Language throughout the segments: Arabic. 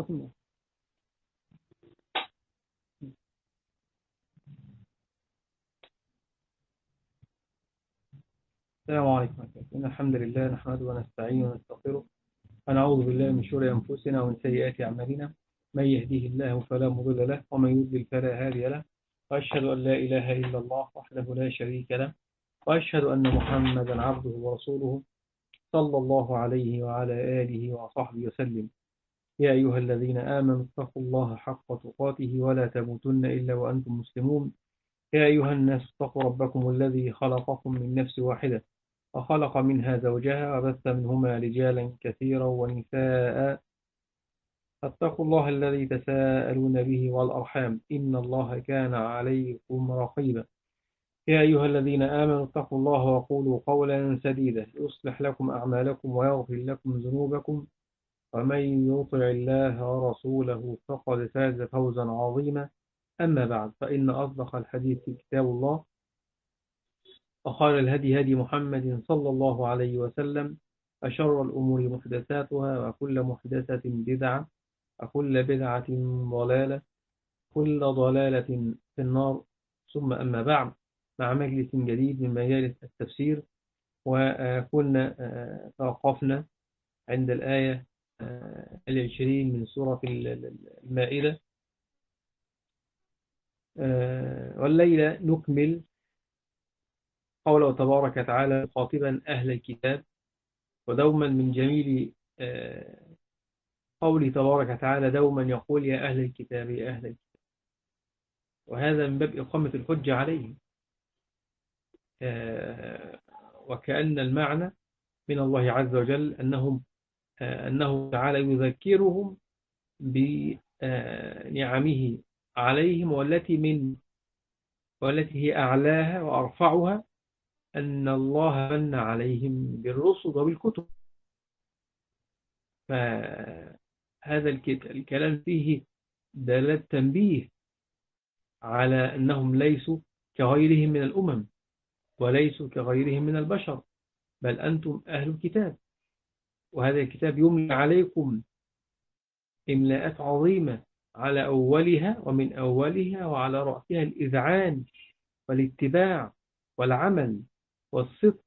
السلام عليكم. إن الحمد لله نحمده ونستعينه ونستغفره ونعوذ بالله من شرور أنفسنا ومن سيئات أعمالنا. من يهديه الله فلا مضل له ومن يضلل فلا هادي له. وأشهد أن لا إله إلا الله وحده لا شريك له، وأشهد أن محمدا عبده ورسوله صلى الله عليه وعلى آله وصحبه وسلم. يا أيها الذين آمنوا اتقوا الله حق تقاته ولا تموتن إلا وأنتم مسلمون. يا أيها الناس اتقوا ربكم الذي خلقكم من نفس واحدة وخلق منها زوجها وبث منهما رجالا كثيرا ونساء. فاتقوا الله الذي تساءلون به والأرحام إن الله كان عليكم رقيبا. يا أيها الذين آمنوا اتقوا الله وقولوا قولا سديدا يصلح لكم أعمالكم ويغفر لكم ذنوبكم، ومن يطع الله ورسوله فقد فاز فوزا عظيما. أما بعد، فإن أصدق الحديث كتاب الله، وخير الهدي هدي محمد صلى الله عليه وسلم، وشر الأمور محدثاتها وكل محدثة بدعة وكل بدعة ضلالة، كل ضلالة في النار. ثم أما بعد، مع مجلس جديد من مجالس التفسير، وكنا توقفنا عند الآية 20 من سورة المائدة، والليلة نكمل قوله تبارك وتعالى خاطبا أهل الكتاب. ودوما من جميل قوله تبارك وتعالى دوما يقول يا أهل الكتاب يا أهل الكتاب، وهذا من باب إقامة الحجة عليهم، وكأن المعنى من الله عز وجل أنه تعالى يذكرهم بنعمه عليهم، والتي هي أعلاها وأرفعها أن الله من عليهم بالرسل وبالكتب. فهذا الكلام فيه دلالة تنبيه على أنهم ليسوا كغيرهم من الأمم وليسوا كغيرهم من البشر، بل أنتم أهل الكتاب، وهذا الكتاب يملى عليكم إملاءات عظيمة على أولها ومن أولها وعلى رأسها الإذعان والاتباع والعمل والصدق.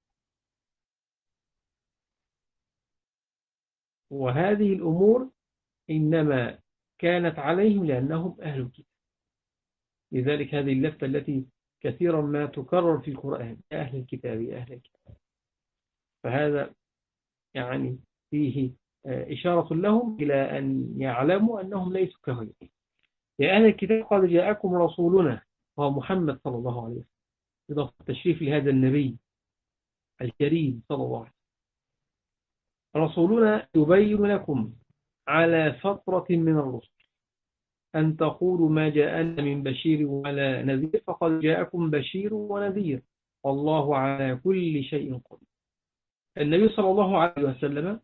وهذه الأمور إنما كانت عليهم لأنهم أهل الكتاب. لذلك هذه اللفتة التي كثيرا ما تكرر في القرآن، يا أهل الكتاب يا أهل الكتاب، فهذا يعني فيه إشارة لهم إلى أن يعلموا أنهم ليسوا كغيرهم. يا أهل الكتاب قد جاءكم رسولنا، وهو محمد صلى الله عليه وسلم، إضافة التشريف لهذا النبي الكريم صلى الله عليه وسلم. رسولنا يبين لكم على فترة من الرسل أن تقولوا ما جاءنا من بشير ولا نذير، فقد جاءكم بشير ونذير والله على كل شيء قدير. النبي صلى الله عليه وسلم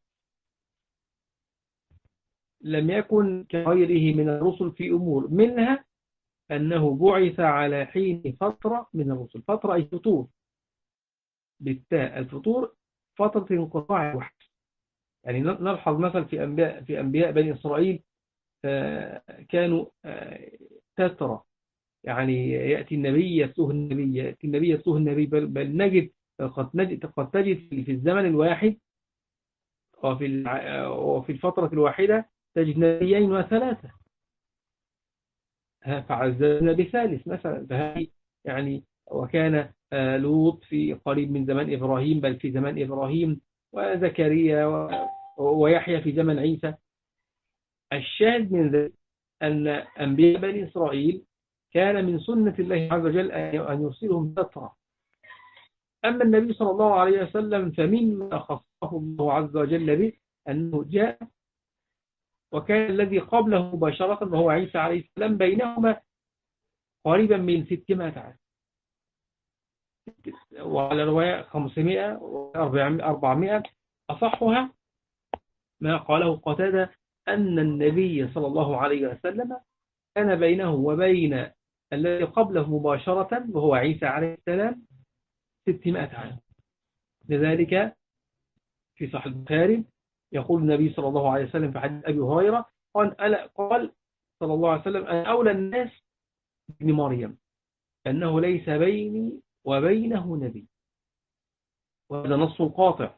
لم يكن كغيره من الرسل في أمور، منها أنه بعث على حين فترة من الرسل. فترة أي فطور، بالتاء الفطور، فترة انقطاع الوحي. يعني نلحظ مثلا في أنبياء بني إسرائيل كانوا تترى، يعني يأتي النبي يسوه النبي، يأتي النبي يسوه النبي، بل نجد قد تجد في الزمن الواحد وفي الفترة الواحدة تجد نبيين وثلاثة، فعززنا بثالث مثلا. فهذه يعني وكان لوط في قريب من زمان إبراهيم، بل في زمان إبراهيم، وزكريا ويحيى في زمن عيسى. الشاهد من ذلك أن أنبياء بني إسرائيل كان من سنة الله عز وجل أن يرسلهم فترة. أما النبي صلى الله عليه وسلم فمما خصه الله عز وجل به أنه جاء، وكان الذي قبله مباشرة وهو عيسى عليه السلام بينهما قريبا من 600 عام، وعلى رواية 500 400. أصحها ما قاله قتادة أن النبي صلى الله عليه وسلم كان بينه وبين الذي قبله مباشرة وهو عيسى عليه السلام 600 عام. لذلك في صحيح البخاري يقول النبي صلى الله عليه وسلم في حديث أبي هريرة قال صلى الله عليه وسلم أنا أولى الناس بن مريم أنه ليس بيني وبينه نبي. وهذا نص قاطع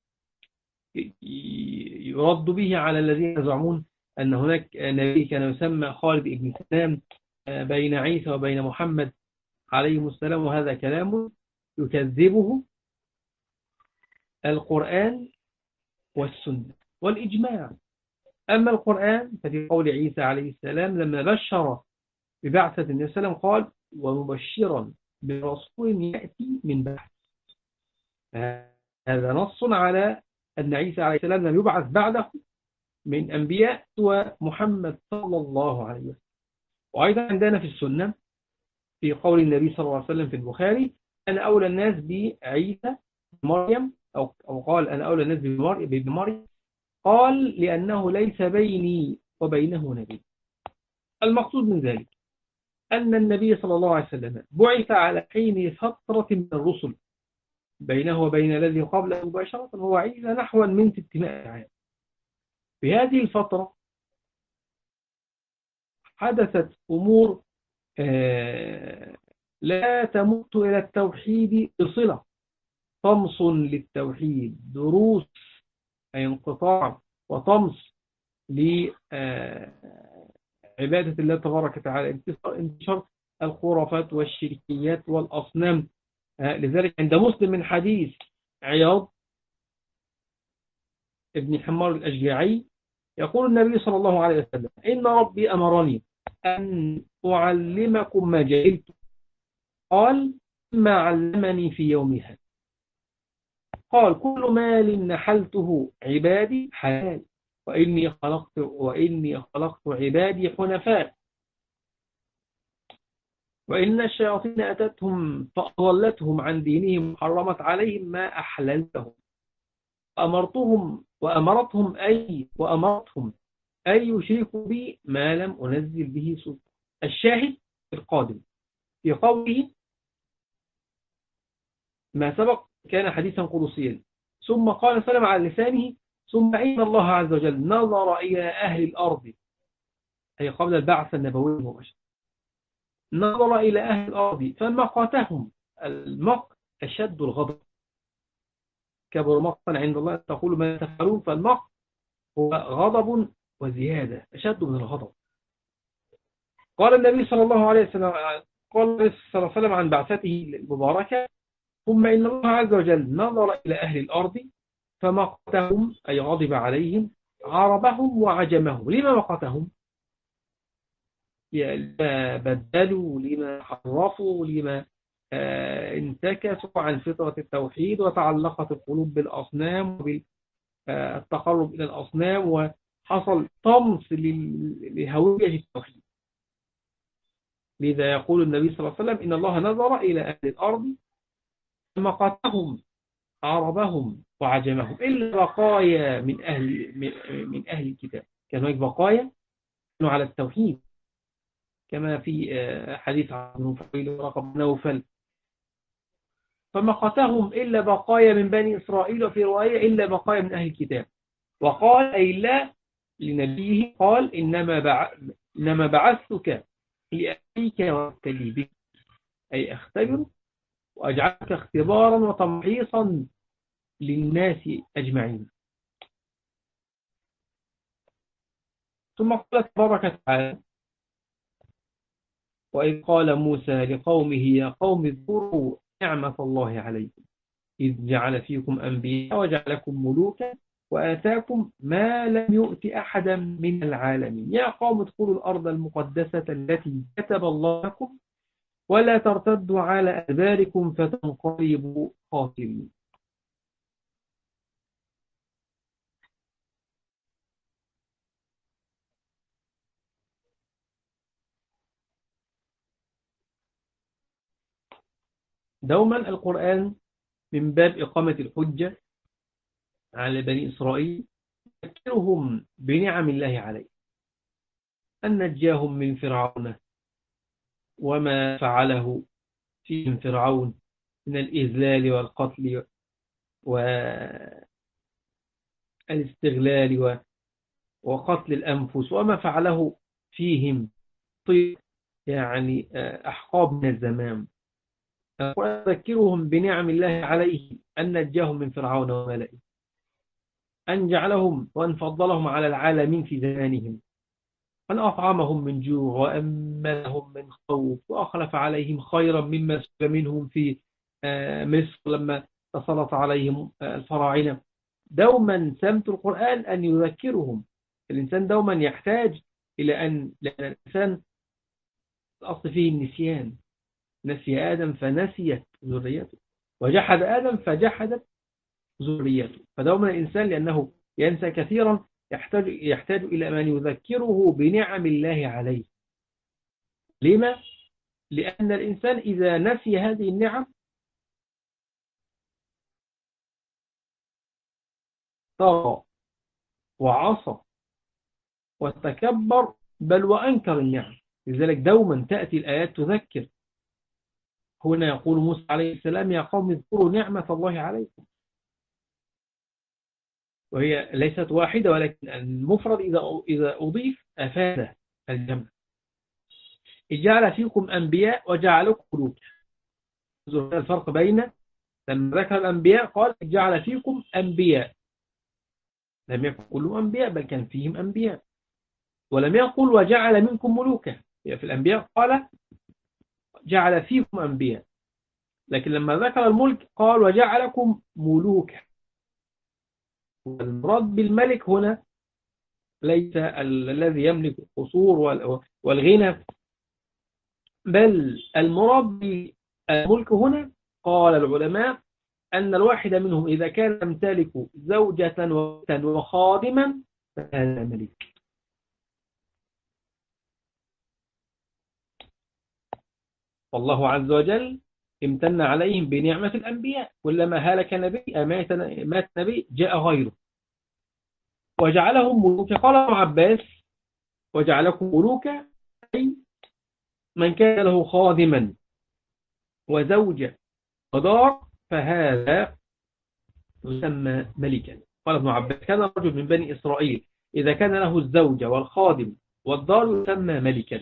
يرد به على الذين يزعمون أن هناك نبي كان يسمى خالد بن سلام بين عيسى وبين محمد عليه السلام، وهذا كلام يكذبه القرآن والسنة والإجماع. أما القرآن ففي قول عيسى عليه السلام لما بشر ببعثة النبي صلى الله عليه وسلم قال ومبشرا برسول يأتي من بعد. هذا نص على أن عيسى عليه السلام لم يبعث بعده من أنبياء ومحمد صلى الله عليه وسلم. وأيضا عندنا في السنة في قول النبي صلى الله عليه وسلم في البخاري أنا أولى الناس بعيسى مريم أو قال أنا أولى الناس بابن مريم، قال لأنه ليس بيني وبينه نبي. المقصود من ذلك أن النبي صلى الله عليه وسلم بعث على حين فترة من الرسل بينه وبين الذي قبله مباشرة هو عيسى نحو من 600 عام. في هذه الفترة حدثت أمور لا تمت إلى التوحيد بصلة، طمس للتوحيد، دروس أي انقطاع وطمس لعبادة الله تبارك وتعالى، انتشار الخرافات والشركيات والأصنام. لذلك عند مسلم من حديث عياض ابن حمار الأشجعي يقول النبي صلى الله عليه وسلم إن ربي أمرني أن أعلمكم ما جهلت، قال ما علمني في يومها، قال كل مال نحلته عبادي حلال وإني خلقت عبادي حنفاء، وإن الشياطين أتتهم فأضلتهم عن دينهم حرمت عليهم ما أحللتهم، وأمرتهم أي يشركوا بي ما لم أنزل به سلطان. الشاهد القادم في قوله ما سبق كان حديثا قدسيا، ثم قال سلم على لسانه ثم إن الله عز وجل نظر إلى أهل الأرض، أي قبل البعث النبوي المباشر، نظر إلى أهل الأرض فمقتهم. المقت أشد الغضب، كبر مقتا عند الله تقول ما تفعلون، فالمقت هو غضب وزيادة أشد من الغضب. قال النبي صلى الله عليه وسلم قال صلى الله عليه وسلم عن بعثته المباركة ثم إن الله عز وجل نظر إلى أهل الأرض فمقتهم أي غضب عليهم، عربهم وعجمهم. لما مقتهم؟ لما بدلوا، لما حرفوا، لما انتكسوا عن فطرة التوحيد وتعلقت القلوب بالأصنام وبالتقرب إلى الأصنام، وحصل طمس لهوية التوحيد. لذا يقول النبي صلى الله عليه وسلم إن الله نظر إلى أهل الأرض فمقتهم عربهم وعجمهم إلا بقايا من أهل الكتاب. كان هناك بقايا كانوا على التوحيد كما في حديث عن نوفل ورقب نوفل، فمقتهم إلا بقايا من بني إسرائيل، وفي رواية إلا بقايا من أهل الكتاب. وقال أي لا لنبيه قال إنما بعثتك لأبيك وابتلي بك، أي أختبرك وأجعلك اختبارا وتمحيصا للناس أجمعين. ثم قال تبارك وتعالى وإذ قال موسى لقومه يا قوم اذكروا نعمة الله عليكم إذ جعل فيكم أنبياء وجعلكم ملوكا وآتاكم ما لم يؤت أحدا من العالمين يا قوم ادخلوا الأرض المقدسة التي كتب الله لكم ولا ترتدوا على أدباركم فتنقلبوا خاسرين. دوما القرآن من باب إقامة الحجة على بني إسرائيل يذكرهم بنعم الله عليه، أن نجاهم من فرعون وما فعله فيهم فرعون من الإذلال والقتل والاستغلال وقتل الأنفس وما فعله فيهم طيب يعني أحقاب من الزمان. وأذكرهم بنعم الله عليه أن نجاهم من فرعون وملئه، أن جعلهم وأن فضلهم على العالمين في زمانهم، أن أطعمهم من جوع وأمنهم من خوف وأخلف عليهم خيرا مما سلب منهم في مصر لما تسلط عليهم الفراعنة. دوما سمت القرآن أن يذكرهم. الإنسان دوما يحتاج إلى لأن الإنسان الأصل فيه النسيان. نسي آدم فنسيت ذريته، وجحد آدم فجحدت ذريته. فدوما الإنسان لأنه ينسى كثيرا يحتاج إلى من يذكره بنعم الله عليه. لما؟ لأن الإنسان إذا نسي هذه النعم طغى وعصى وتكبر بل وأنكر النعم. لذلك دوما تأتي الآيات تذكر. هنا يقول موسى عليه السلام: يا قوم اذكروا نعمة الله عليكم. وهي ليست واحدة، ولكن المفرد إذا أضيف أفاد الجمع. جعل فيكم أنبياء وجعلكم ملوكا. الفرق بين لما ذكر الأنبياء قال جعل فيكم أنبياء، لم يكن كلهم أنبياء بل كان فيهم أنبياء. ولم يقل وجعل منكم ملوكا، في الأنبياء قال جعل فيكم أنبياء، لكن لما ذكر الملك قال وجعلكم ملوكا. والمراد بالملك هنا ليس الذي يملك القصور والغنى، بل المراد بالملك هنا قال العلماء أن الواحد منهم إذا كان يمتلك زوجة وخادما فهذا ملك. والله عز وجل امتن عليهم بنعمة الأنبياء. كلما هلك نبي مات نبي جاء غيره وجعلهم ملوكا. قال ابن عباس وجعلكم ملوكا أي من كان له خادما وزوجة ودار فهذا يسمى ملكا. قال ابن عباس كان رجل من بني إسرائيل إذا كان له الزوجة والخادم والدار يسمى ملكا.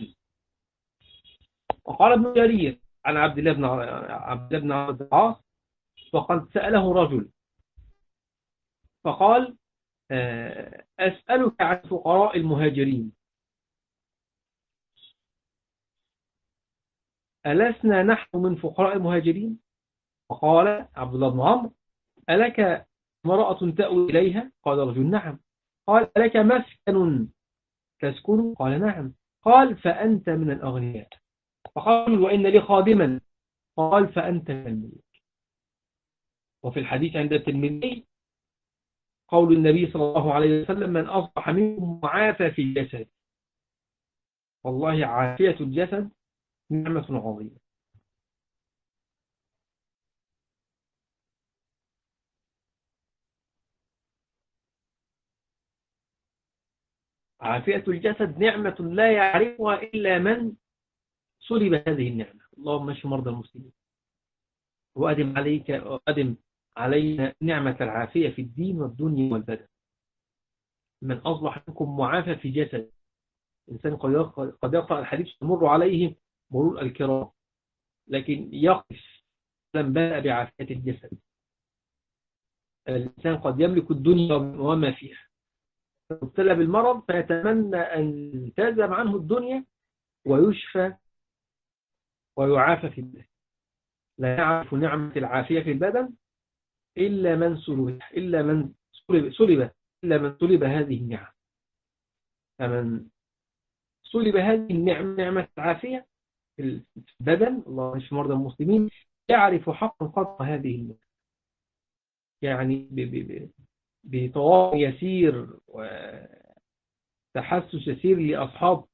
وقال ابن جرير عن عبد الله بن عبد العاص وقد سأله رجل فقال أسألك عن فقراء المهاجرين ألسنا نحن من فقراء المهاجرين؟ فقال عبد الله بن عمرو ألك امرأة تأوي إليها؟ قال رجل نعم. قال ألك مسكن تسكن؟ قال نعم. قال فأنت من الأغنياء. فقال وإن لي خادما؟ قال فأنت من الملك. وفي الحديث عند الترمذي قول النبي صلى الله عليه وسلم من أصبح منكم معافى في الجسد. والله عافية الجسد نعمة عظيمة. عافية الجسد نعمة لا يعرفها إلا من سلب هذه النعمة. اللهم اشف مرضى المسلمين وأدم علينا نعمة العافية في الدين والدنيا والبدن. من أصبح منكم معافى في جسد. الإنسان قد يقرأ الحديث تمر عليه مرور الكرام لكن يقف لم بدأ بعافية الجسد. الإنسان قد يملك الدنيا وما فيها فابتلى بالمرض فيتمنى أن تذهب عنه الدنيا ويشفى ويعافى في البدن. لا يعرف نعمة العافية في البدن إلا من سلب هذه النعم. فمن سلب هذه النعمة نعمة العافية في البدن الله يشفي مرضى المسلمين يعرف حقا قدر هذه النعمة. يعني بطواف يسير وتحسس يسير لأصحاب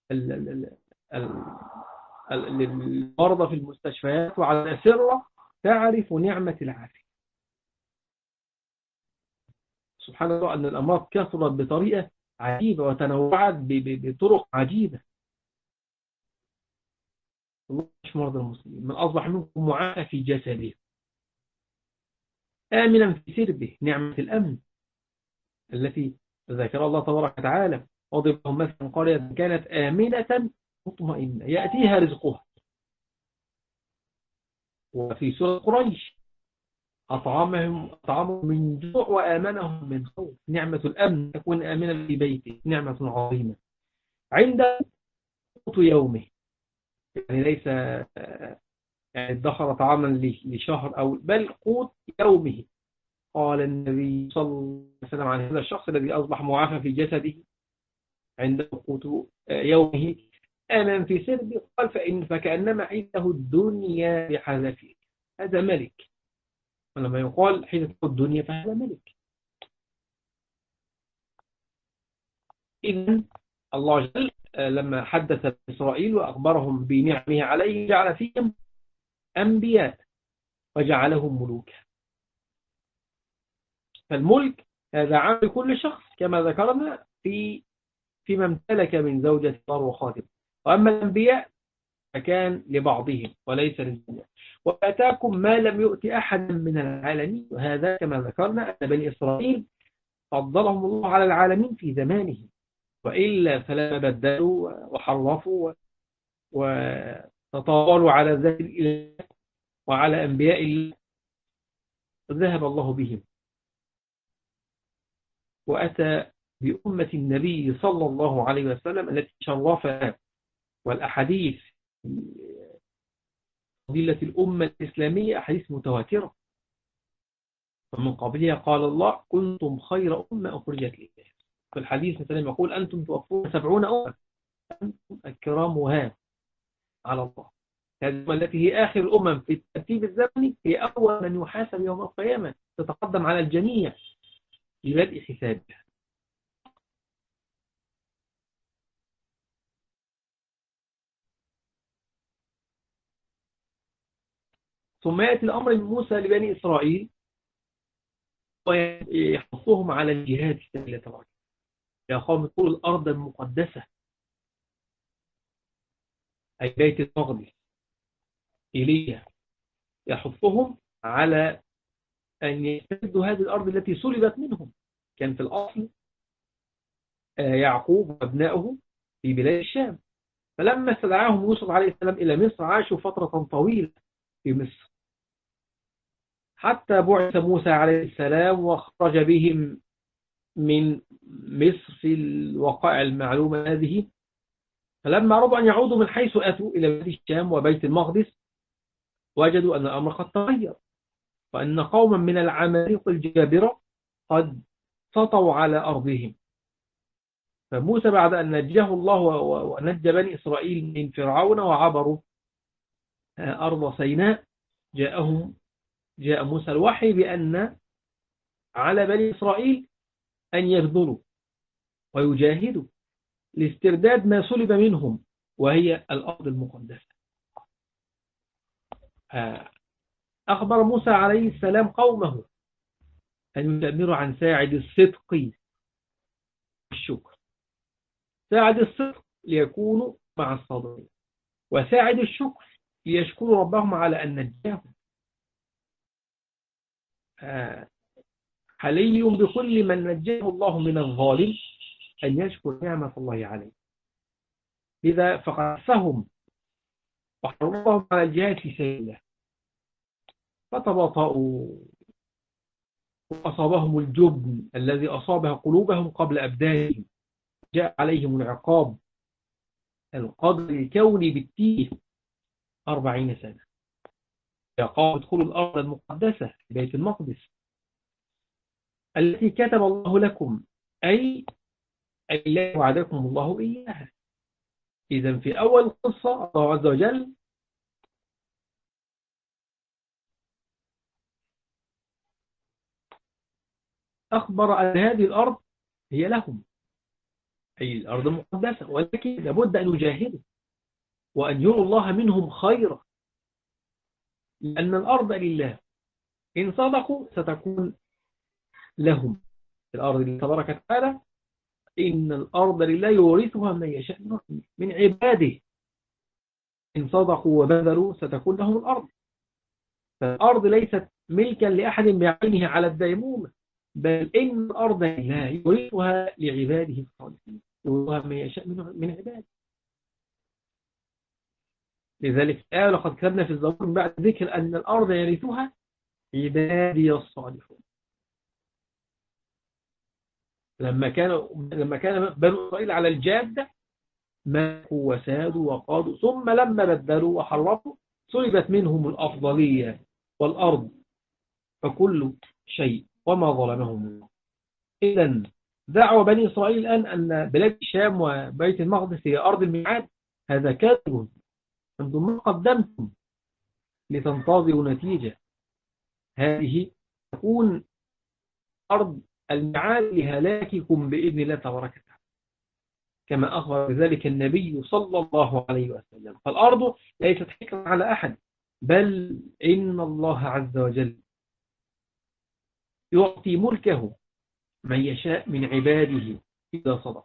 المرضى في المستشفيات وعلى سرة تعرف نعمة العافية. سبحان الله أن الأمراض كثرت بطريقة عجيبة وتنوعت بطرق عجيبة. الله يشفي مرضى المسلمين. من أصبح منكم معافى في جسده آمنا في سربه نعمة الأمن التي ذكر الله تبارك وتعالى واضرب لهم مثلا قرية كانت آمنة مطمئنة يأتيها رزقها. وفي سورة قريش أطعمهم من جوع وآمنهم من خوف. نعمة الأمن تكون آمنا في بيته نعمة عظيمة. عند قوت يومه، يعني ليس يعني ادخر طعاما لشهر أو بل قوت يومه. قال النبي صلى الله عليه وسلم عن هذا الشخص الذي أصبح معافى في جسده عند قوت يومه آمن في سربه، قال فكأنما عنده الدنيا بحذافيرها. هذا ملك. ولما يقال حيث الدنيا فهذا ملك. إذن الله جل لما حدث إسرائيل وأخبرهم بنعمه عليه جعل فيهم أنبياء وجعلهم ملوكا. فالملك هذا عام لكل شخص كما ذكرنا فيما امتلك من زوجة صار وخادم. وأما الأنبياء فكان لبعضهم وليس للجميع. وآتاكم ما لم يؤت أحد من العالمين. وهذا كما ذكرنا أن بني إسرائيل فضلهم الله على العالمين في زمانه، وإلا فلا بدلوا وحرفوا وتطاولوا على ذات الإله وعلى أنبياء الله. ذهب الله بهم وأتى بأمة النبي صلى الله عليه وسلم التي شرفها. والأحاديث فضيلة الأمة الإسلامية أحاديث متواترة. ومن قبلها قال الله كنتم خير أمة أخرجت للناس. في الحديث مثلا يقول أنتم توفون 70 أمة أنتم أكرمها على الله. هذه التي هي آخر الأمم في الترتيب الزمني هي أول من يحاسب يوم القيامة، تتقدم على الجميع لبدء حسابها. ثم يأتي الأمر من موسى لبني إسرائيل ويحثهم على الجهاد في سبيل الله. يا قوم ادخلوا الأرض المقدسة أي بيت المقدس إليها. يحثهم على أن يستردوا هذه الأرض التي سلبت منهم. كان في الأصل يعقوب وابنائه في بلاد الشام، فلما استدعاهم يوسف عليه السلام إلى مصر عاشوا فترة طويلة في مصر حتى بعث موسى عليه السلام وخرج بهم من مصر في الوقائع المعلومة هذه. فلما أرادوا أن يعودوا من حيث أتوا إلى بلاد الشام وبيت المقدس وجدوا أن الأمر قد تغير، وأن قوما من العمالقة الجبابرة قد سطوا على أرضهم. فموسى بعد أن نجاه الله ونجى بني إسرائيل من فرعون وعبروا أرض سيناء جاء موسى الوحي بأن على بني إسرائيل أن يبذلوا ويجاهدوا لاسترداد ما سلب منهم وهي الأرض المقدسة. أخبر موسى عليه السلام قومه أن يتأمروا عن ساعد الصدق والشكر. ساعد الصدق ليكونوا مع الصادقين، وساعد الشكر ليشكروا ربهم على أن نجاهم. حلي بكل من نجاه الله من الظالم أن يشكر نعمة الله عليه. لذا فقفهم وحرمهم على الجهاد في سبيل الله فتباطؤوا وأصابهم الجبن الذي أصابها قلوبهم قبل أبدانهم. جاء عليهم العقاب القدر الكوني بالتيه 40 سنة. يا قوم ادخلوا الأرض المقدسة بيت المقدس التي كتب الله لكم أي لا وعدكم الله إياها. إذا في أول قصة الله عز وجل أخبر أن هذه الأرض هي لهم أي الأرض المقدسة، ولكن لابد أن يجاهدوا وأن يروا الله منهم خيرا، لأن الأرض لله. إن صدقوا ستكون لهم الأرض اللي تبارك وتعالى. إن الأرض لله يورثها من يشاء من عباده. إن صدقوا وبذلوا ستكون لهم الأرض. فالأرض ليست ملكا لأحد بعينه على الديمومة، بل إن الأرض لا يورثها لعباده الصالحين، يورثها من يشاء من عباده. لذلك قال لقد كتبنا في الزبور من بعد ذكر أن الأرض يرثها عبادي الصالحون. لما كان بنو إسرائيل على الجادة ماكوا وسادوا وقادوا، ثم لما بدلوا وحرفوا سلبت منهم الأفضلية والأرض فكل شيء وما ظلمهم الله. إذن دعوة بني إسرائيل الآن أن بلاد الشام وبيت المقدس هي أرض الميعاد، هذا كذب. أنتم ما قدمتم لتنتظروا نتيجة، هذه تكون أرض الميعاد لهلاككم بإذن الله تبارك وتعالى، كما أخبر بذلك النبي صلى الله عليه وسلم. فالأرض ليست حكرا على أحد، بل إن الله عز وجل يعطي ملكه من يشاء من عباده إذا صدق.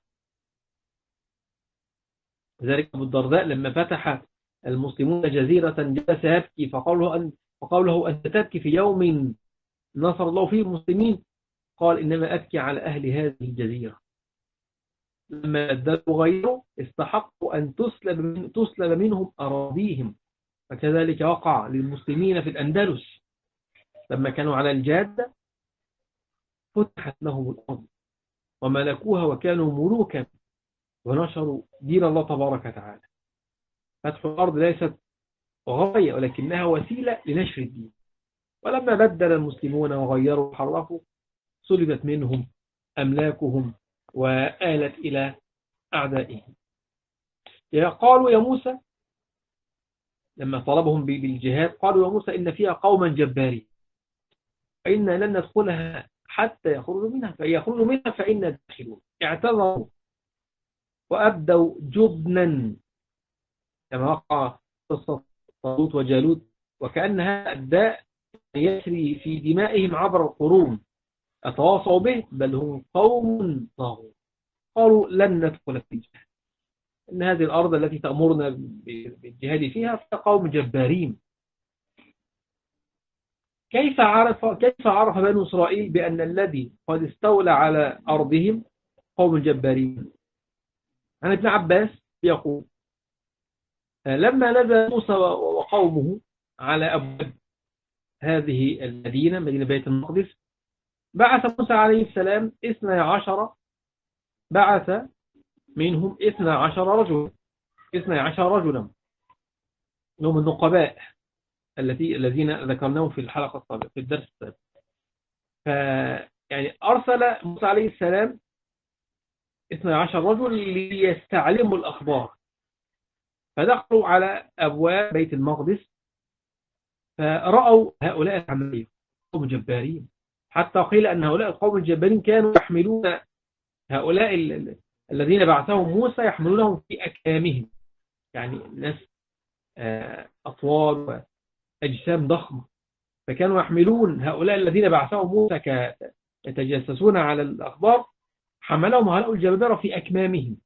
ذلك أبو الدرداء لما فتح المسلمون جزيرة جلس يبكي، فقال له أنت تبكي في يوم نصر الله فيه المسلمين؟ قال إنما أبكي على أهل هذه الجزيرة، لما بدلوا غيره استحقوا أن تسلب منهم أراضيهم. فكذلك وقع للمسلمين في الأندلس لما كانوا على الجادة فتحت لهم الأرض وملكوها وكانوا ملوكا ونشروا دين الله تبارك وتعالى. فتح الأرض ليست غاية ولكنها وسيلة لنشر الدين. ولما بدل المسلمون وغيروا وحرفوا سلبت منهم أملاكهم وآلت إلى أعدائهم. قالوا يا موسى لما طلبهم بالجهاد، قالوا يا موسى إن فيها قوما جبارين فإنا لن ندخلها حتى يخرجوا منها، فيخرجوا منها فإنا داخلون. اعتذروا وأبدوا جبنا كما وقع قصة طالوت وجالوت، وكأن هذا الداء يسري في دمائهم عبر القرون، أتواصوا به بل هم قوم طاغون. قالوا لن ندخل في الجهاد، إن هذه الأرض التي تأمرنا بالجهاد فيها قوم جبارين. كيف عرف بنو إسرائيل بأن الذي قد استولى على أرضهم قوم جبارين؟ عن ابن عباس يقول لما نزل موسى وقومه على أبواب هذه المدينة، مدينة بيت المقدس، بعث موسى عليه السلام 12، بعث منهم 12 رجلا هم النقباء الذين ذكرناهم في الحلقة السابقة في الدرس السابق. يعني أرسل موسى عليه السلام 12 رجل ليستعلموا الأخبار، فدخلوا على أبواب بيت المقدس فرأوا هؤلاء العملية قوم جبارين، حتى قيل أن هؤلاء القوم الجبارين كانوا يحملون هؤلاء الذين بعثهم موسى يحملونهم في أكامهم، يعني ناس أطوال وأجسام ضخمة، فكانوا يحملون هؤلاء الذين بعثهم موسى يتجسسون على الأخبار، حملهم هؤلاء الجبابرة في أكمامهم.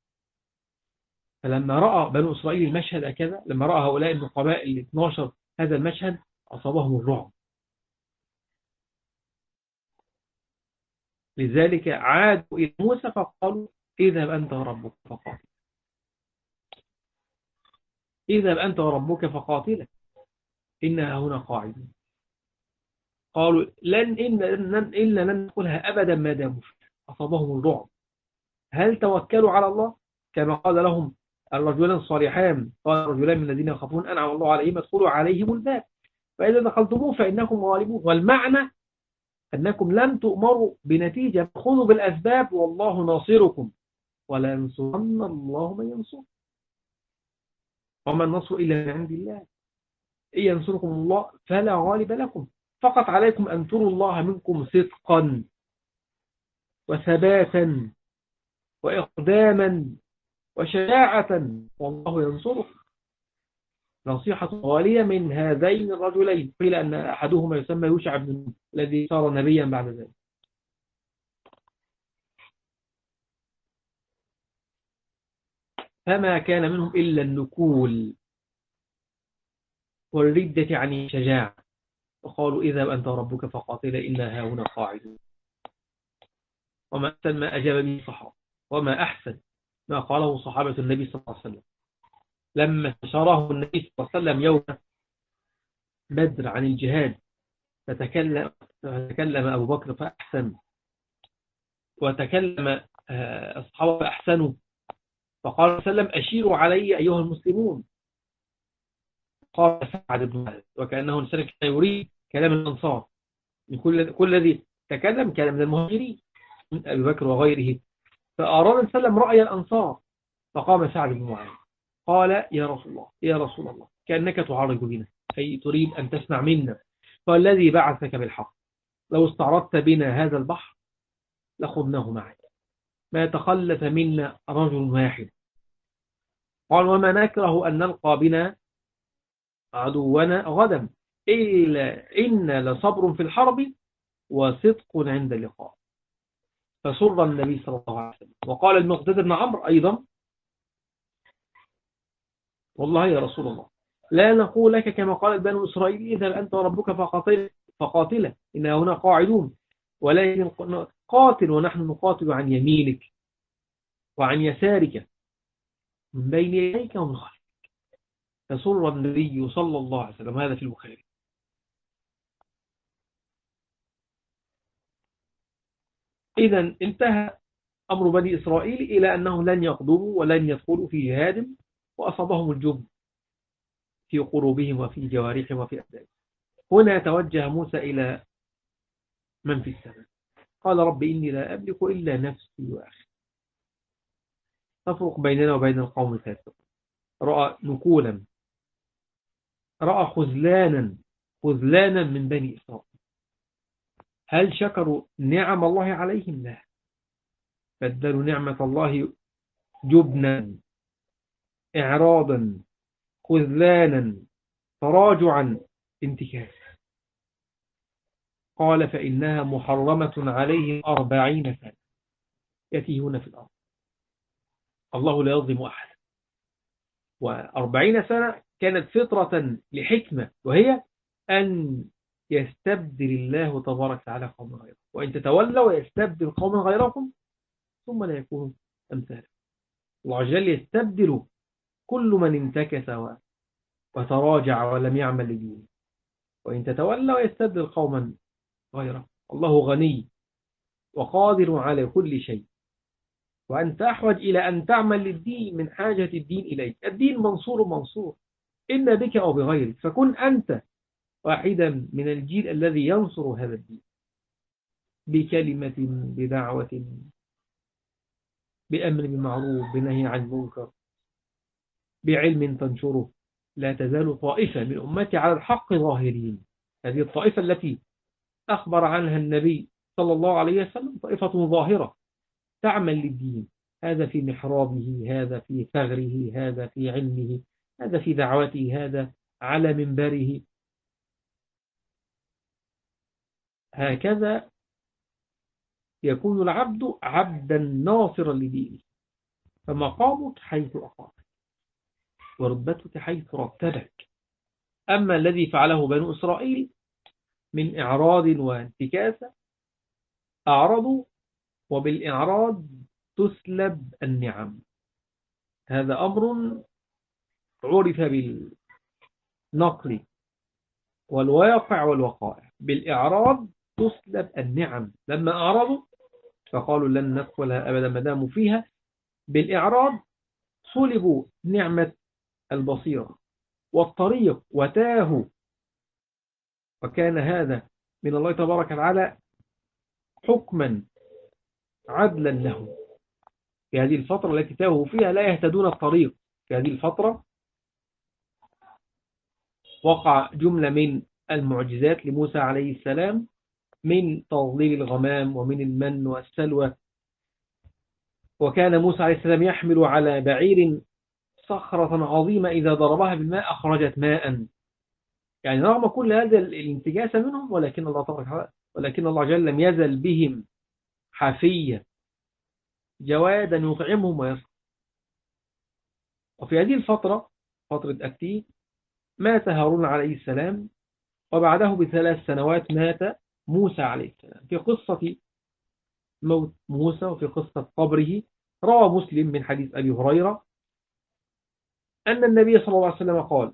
فلما رأى بنو إسرائيل المشهد هكذا، لما رأى هؤلاء النقباء 12 هذا المشهد أصابهم الرعب. لذلك عادوا إلى موسى فقالوا اذهب أنت وربك فقاتل، اذهب أنت وربك فقاتلا إنها هنا قاعدون. قالوا إلا لن ندخلها أبدا ما داموا فيها. أصابهم الرعب. هل توكلوا على الله كما قال لهم الرجلان الصالحان؟ قال الرجلان من الذين يخافون أنعم الله عليهم ادخلوا عليهم الباب فإذا دخلتموه فإنكم غالبون. والمعنى أنكم لن تؤمروا بنتيجة، خذوا بالأسباب والله ناصركم ولا ينصرن الله من ينصر، وما النصر إلا من عند الله، إن ينصركم الله فلا غالب لكم، فقط عليكم أن تروا الله منكم صدقا وثباتا وإقداما وشجاعة والله ينصركم. نصيحة غالية من هذين الرجلين، قيل أن أحدهما يسمى يوشع بن نون الذي صار نبيا بعد ذلك. فما كان منهم إلا النكول والردة عن الشجاعة، وقالوا اذهب أنت وربك فقاتلا إنا هاهنا قاعدون. وما أحسن ما أجاب به الصحابة، وما أحسن ما قاله صحابة النبي صلى الله عليه وسلم لما استشاره النبي صلى الله عليه وسلم يوم بدر عن الجهاد، فتكلم أبو بكر فأحسن، وتكلم الصحابة فأحسنوا، فقال صلى الله عليه وسلم أشيروا علي أيها المسلمون. قال سعد بن معاذ وكأنه إنسان كان يريد كلام الأنصار، من كل الذي تكلم كلام من المهاجرين من أبي بكر وغيره، فأراد أن سلم رأي الأنصار، فقام سعد بن معاذ قال يا رسول الله يا رسول الله كأنك تعرض بنا، أي تريد أن تسمع منا، فالذي بعثك بالحق لو استعرضت بنا هذا البحر لخذناه معك، ما يتخلف منا رجل واحد. قال وما نكره أن نلقى بنا عدونا غدا، إلا إن لصبر في الحرب وصدق عند اللقاء. فسر النبي صلى الله عليه وسلم، وقال المقداد بن عمرو أيضا والله يا رسول الله لا نقول لك كما قالت بنو إسرائيل اذهب أنت وربك فقاتلا إن هنا قاعدون، ولكن قاتل ونحن نقاتل عن يمينك وعن يسارك من بين يديك ومن خلفك. فسر النبي صلى الله عليه وسلم، هذا في البخاري. إذا انتهى أمر بني إسرائيل إلى أنهم لن يقدروا ولن يدخلوا في جهاد، وأصابهم الجبن في قلوبهم وفي جوارحهم وفي أبدانهم. هنا توجه موسى إلى من في السماء، قال رب إني لا أملك إلا نفسي وأخي، تفرق بيننا وبين القوم الفاسقين. رأى نكولا، رأى خذلانا من بني إسرائيل. هل شكروا نعم الله عليهم؟ لا، بدلوا نعمة الله جبنا، إعراضا، خذلانا، تراجعا، انتكاس. قال فإنها محرمة عليهم 40 سنة يتيهون في الأرض. الله لا يظلم أحد، و40 سنة كانت فطرة لحكمة، وهي أن يستبدل الله تبارك وتعالى قوم غيرهم، وإن تتولوا يستبدل قوما غيركم ثم لا يكونوا أمثالكم. الله عز وجل يستبدل كل من انتكس وتراجع ولم يعمل لدينه، وإن تتولوا يستبدل قوما غيره. الله غني وقادر على كل شيء، وأنت أحوج إلى أن تعمل للدين من حاجة الدين إليك. الدين منصور إما بك أو بغيرك، فكن أنت واحدا من الجيل الذي ينصر هذا الدين بكلمة، بدعوة، بأمر بالمعروف، بنهي عن المنكر، بعلم تنشره. لا تزال طائفة من أمتي على الحق ظاهرين. هذه الطائفة التي أخبر عنها النبي صلى الله عليه وسلم طائفة ظاهرة تعمل للدين، هذا في محرابه، هذا في ثغره، هذا في علمه، هذا في دعوته، هذا على منبره. هكذا يكون العبد عبدا ناصرا لدينه، فمقامك حيث أقامك، ورتبتك حيث رتبك. أما الذي فعله بنو إسرائيل من إعراض وانتكاسة، أعرضوا، وبالإعراض تسلب النعم. هذا أمر عرف بالنقل والواقع والوقائع. بالإعراض تسلب النعم. لما أعرضوا فقالوا لن ندخلها أبدا ما داموا فيها، بالإعراض صلبوا نعمة البصيرة والطريق وتاهوا، وكان هذا من الله تبارك وتعالى حكما عدلا لهم. في هذه الفترة التي تاهوا فيها لا يهتدون الطريق، في هذه الفترة وقع جملة من المعجزات لموسى عليه السلام، من تظليل الغمام ومن المن والسلوى. وكان موسى عليه السلام يحمل على بعير صخرة عظيمة إذا ضربها بالماء أخرجت ماء. يعني رغم كل هذا الانتجاس منهم، ولكن الله جل لم يزل بهم حفية جوادا يطعمهم ويسقى. وفي هذه الفترة، فترة أكتيب، مات هارون عليه السلام، وبعده ب3 سنوات مات موسى عليه السلام. في قصة موت موسى وفي قصة قبره. روى مسلم من حديث أبي هريرة أن النبي صلى الله عليه وسلم قال: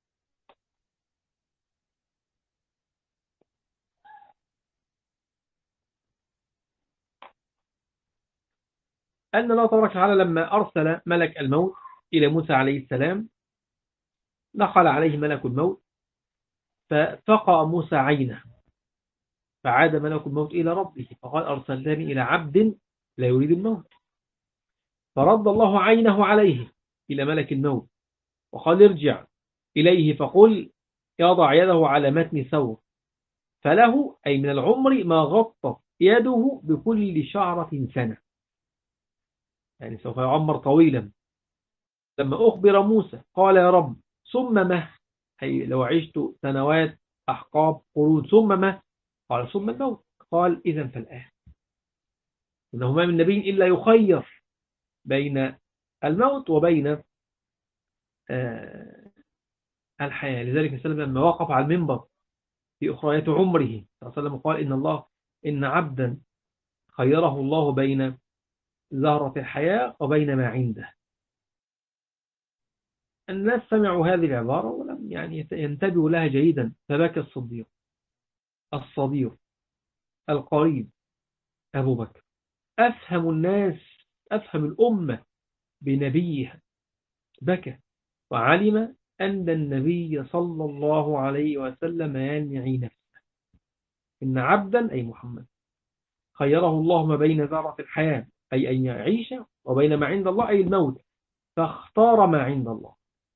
أن الله تبارك وتعالى لما أرسل ملك الموت إلى موسى عليه السلام، دخل عليه ملك الموت ففقأ موسى عينه، فعاد ملك الموت إلى ربه فقال: أرسلتني إلى عبد لا يريد الموت. فرد الله عينه عليه إلى ملك الموت وقال: ارجع إليه فقل يضع يده على متن ثور، فله أي من العمر ما غطت يده بكل شعرة سنة، يعني سوف يعمر طويلا. لما أخبر موسى قال: يا رب ثم ما، أي لو عشت سنوات أحقاب قرون ثم ما، قال: ثم الموت. قال: إذن فالآن. إنه ما من نبي إلا يخير بين الموت وبين الحياة. لذلك السلام لما وقف على المنبر في أخريات عمره صلى الله عليه وسلم قال: إن عبدا خيره الله بين زهرة الحياة وبين ما عنده. الناس سمعوا هذه العبارة ولم يعني ينتبهوا لها جيدا، فبكى الصديق الصديق القريب أبو بكر، أفهم الناس، أفهم الأمة بنبيها، بكى وعلم أن النبي صلى الله عليه وسلم ينعي نفسه. إن عبدا أي محمد خيره الله ما بين زهرة الحياة أي أن يعيش وبين ما عند الله أي الموت، فاختار ما عند الله.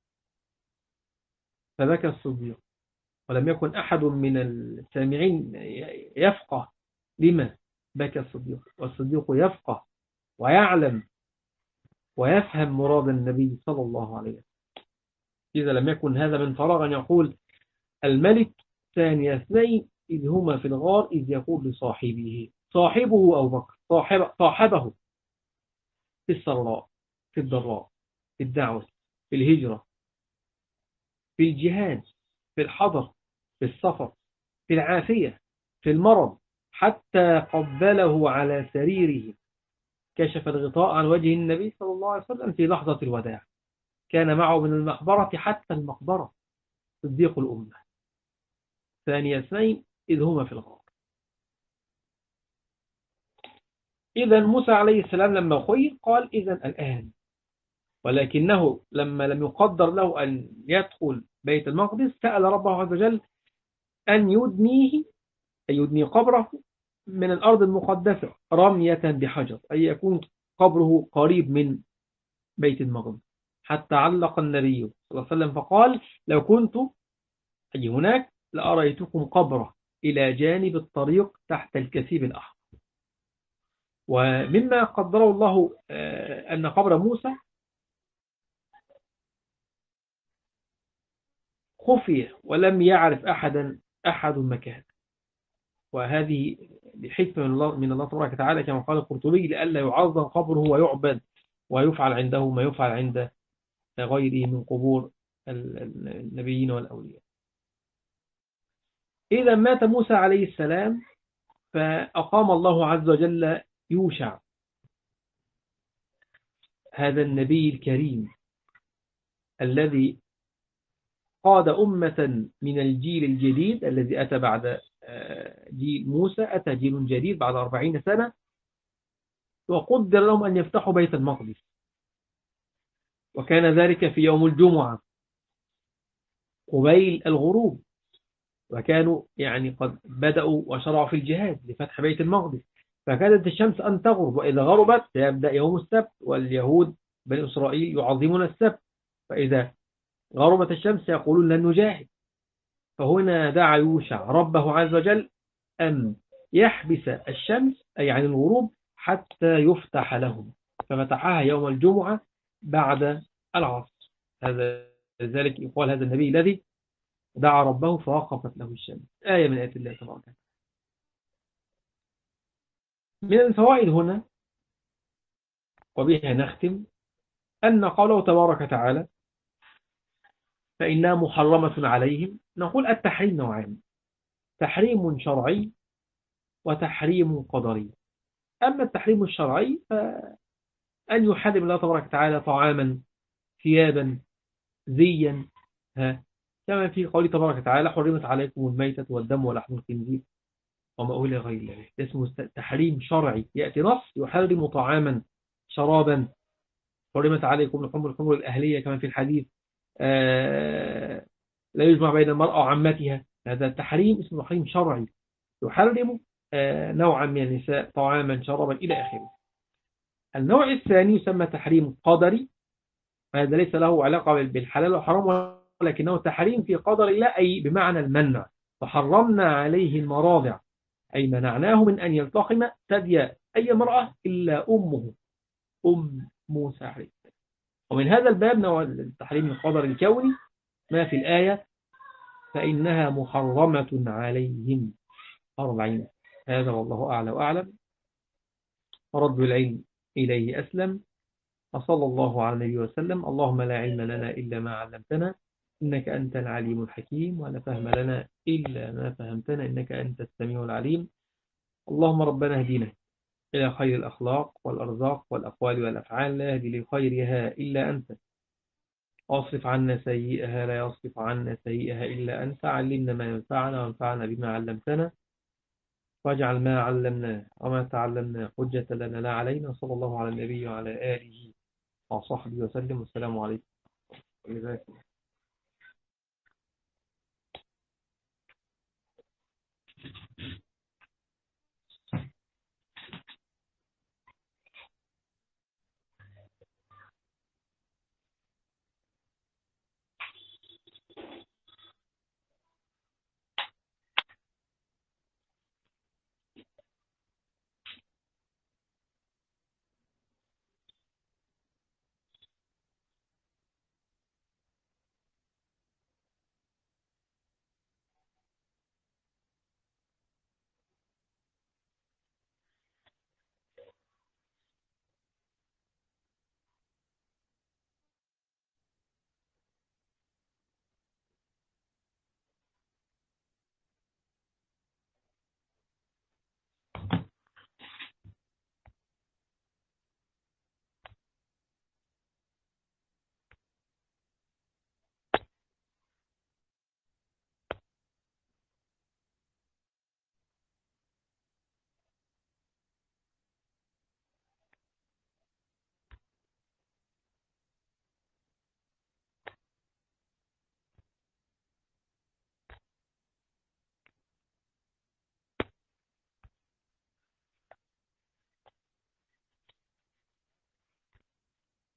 فبكى الصديق، ولم يكن أحد من السامعين يفقه لما بكى الصديق، والصديق يفقه ويعلم ويفهم مراد النبي صلى الله عليه وسلم. إذا لم يكن هذا من فراغ أن يقول الملك ثاني اثنين إذ هما في الغار إذ يقول لصاحبه، صاحبه أبو بكر، صاحبه في السراء في الضراء، في الدعوة، في الهجرة، في الجهاد، في الحضر، في السفر، في العافية، في المرض، حتى قبله على سريره، كشف الغطاء عن وجه النبي صلى الله عليه وسلم في لحظة الوداع، كان معه من المخبرة حتى المقبرة، صديق الأمة ثاني اثنين إذ هما في الغار. إذا موسى عليه السلام لما خير قال: إذا الآن. ولكنه لما لم يقدر له أن يدخل بيت المقدس سأل ربه عز وجل أن يدنيه، أي يدني قبره من الأرض المقدسة رمية بحجر، أي يكون قبره قريب من بيت المقدس. حتى علق النبي صلى الله عليه وسلم فقال: لو كنت أي هناك لأريتكم قبره إلى جانب الطريق تحت الكثيب الأحمر. ومما قدره الله أن قبر موسى خفي ولم يعرف أحد مكان، وهذه بحكمة من الله تبارك وتعالى كما قال القرطبي: لئلا يعظم قبره ويعبد ويفعل عنده ما يفعل عند غيره من قبور النبيين والأولياء. إذا مات موسى عليه السلام فأقام الله عز وجل يوشع، هذا النبي الكريم الذي قاد أمة من الجيل الجديد الذي أتى بعد جيل موسى، أتى جيل جديد بعد 40 سنة، وقدر لهم أن يفتحوا بيت المقدس، وكان ذلك في يوم الجمعة قبيل الغروب، وكانوا يعني قد بدأوا وشرعوا في الجهاد لفتح بيت المقدس، فكادت الشمس أن تغرب، وإذا غربت يبدأ يوم السبت، واليهود بني إسرائيل يعظمون السبت، فإذا غربت الشمس يقولون لن نجاهد. فهنا دعا يوشع ربه عز وجل أن يحبس الشمس أي عن الغروب حتى يفتح لهم، ففتحها يوم الجمعة بعد العصر. هذا ذلك يقال هذا النبي الذي دعا ربه فوقفت له الشمس، آية من آيات الله تبارك وتعالى. من الفوائد هنا وبها نختم أن قوله تبارك وتعالى: فإنها محرمة عليهم، نقول التحريم نوعان: تحريم شرعي وتحريم قدري. أما التحريم الشرعي فأن يحرم الله تبارك وتعالى طعاما، ثيابا، زيا، ها، كما في قوله تبارك وتعالى حرمت عليكم الميتة والدم ولحم الخنزير وما أهل غير الله. ده اسمه تحريم شرعي، يأتي نص يحرم طعاما، شرابا، حرمت عليكم لحوم الخمر الأهلية كما في الحديث، لا يجمع بين المرأة وعمتها. هذا التحريم اسمه تحريم شرعي، يحرم نوعا من النساء طعاما، شرابا، إلى آخره. النوع الثاني يسمى تحريم قدري. هذا ليس له علاقة بالحلال والحرام، ولكنه تحريم في قدر الله، أي بمعنى المنع. فحرمنا عليه المراضع، أي منعناه من أن يلتقم ثدي أي امرأة إلا أمه، أم موسى عليه السلام. ومن هذا الباب نوع التحريم القدر الكوني ما في الآية فإنها محرمة عليهم 40. هذا والله أعلى وأعلم، ورد العلم إليه أسلم. وصلى الله على النبي وسلم. اللهم لا علم لنا إلا ما علمتنا إنك أنت العليم الحكيم، ولا فهم لنا إلا ما فهمتنا إنك أنت السميع العليم. اللهم ربنا اهدنا إلى خير الأخلاق والأرزاق والأقوال والأفعال، لا يهدي لخيرها إلا أنت، واصرف عنا سيئها لا يصرف عنا سيئها إلا أنت. علمنا ما ينفعنا وانفعنا بما علمتنا، واجعل ما علمنا وما تعلمنا حجة لنا لا علينا. صلى الله على النبي وعلى آله وصحبه وسلم، والسلام عليكم.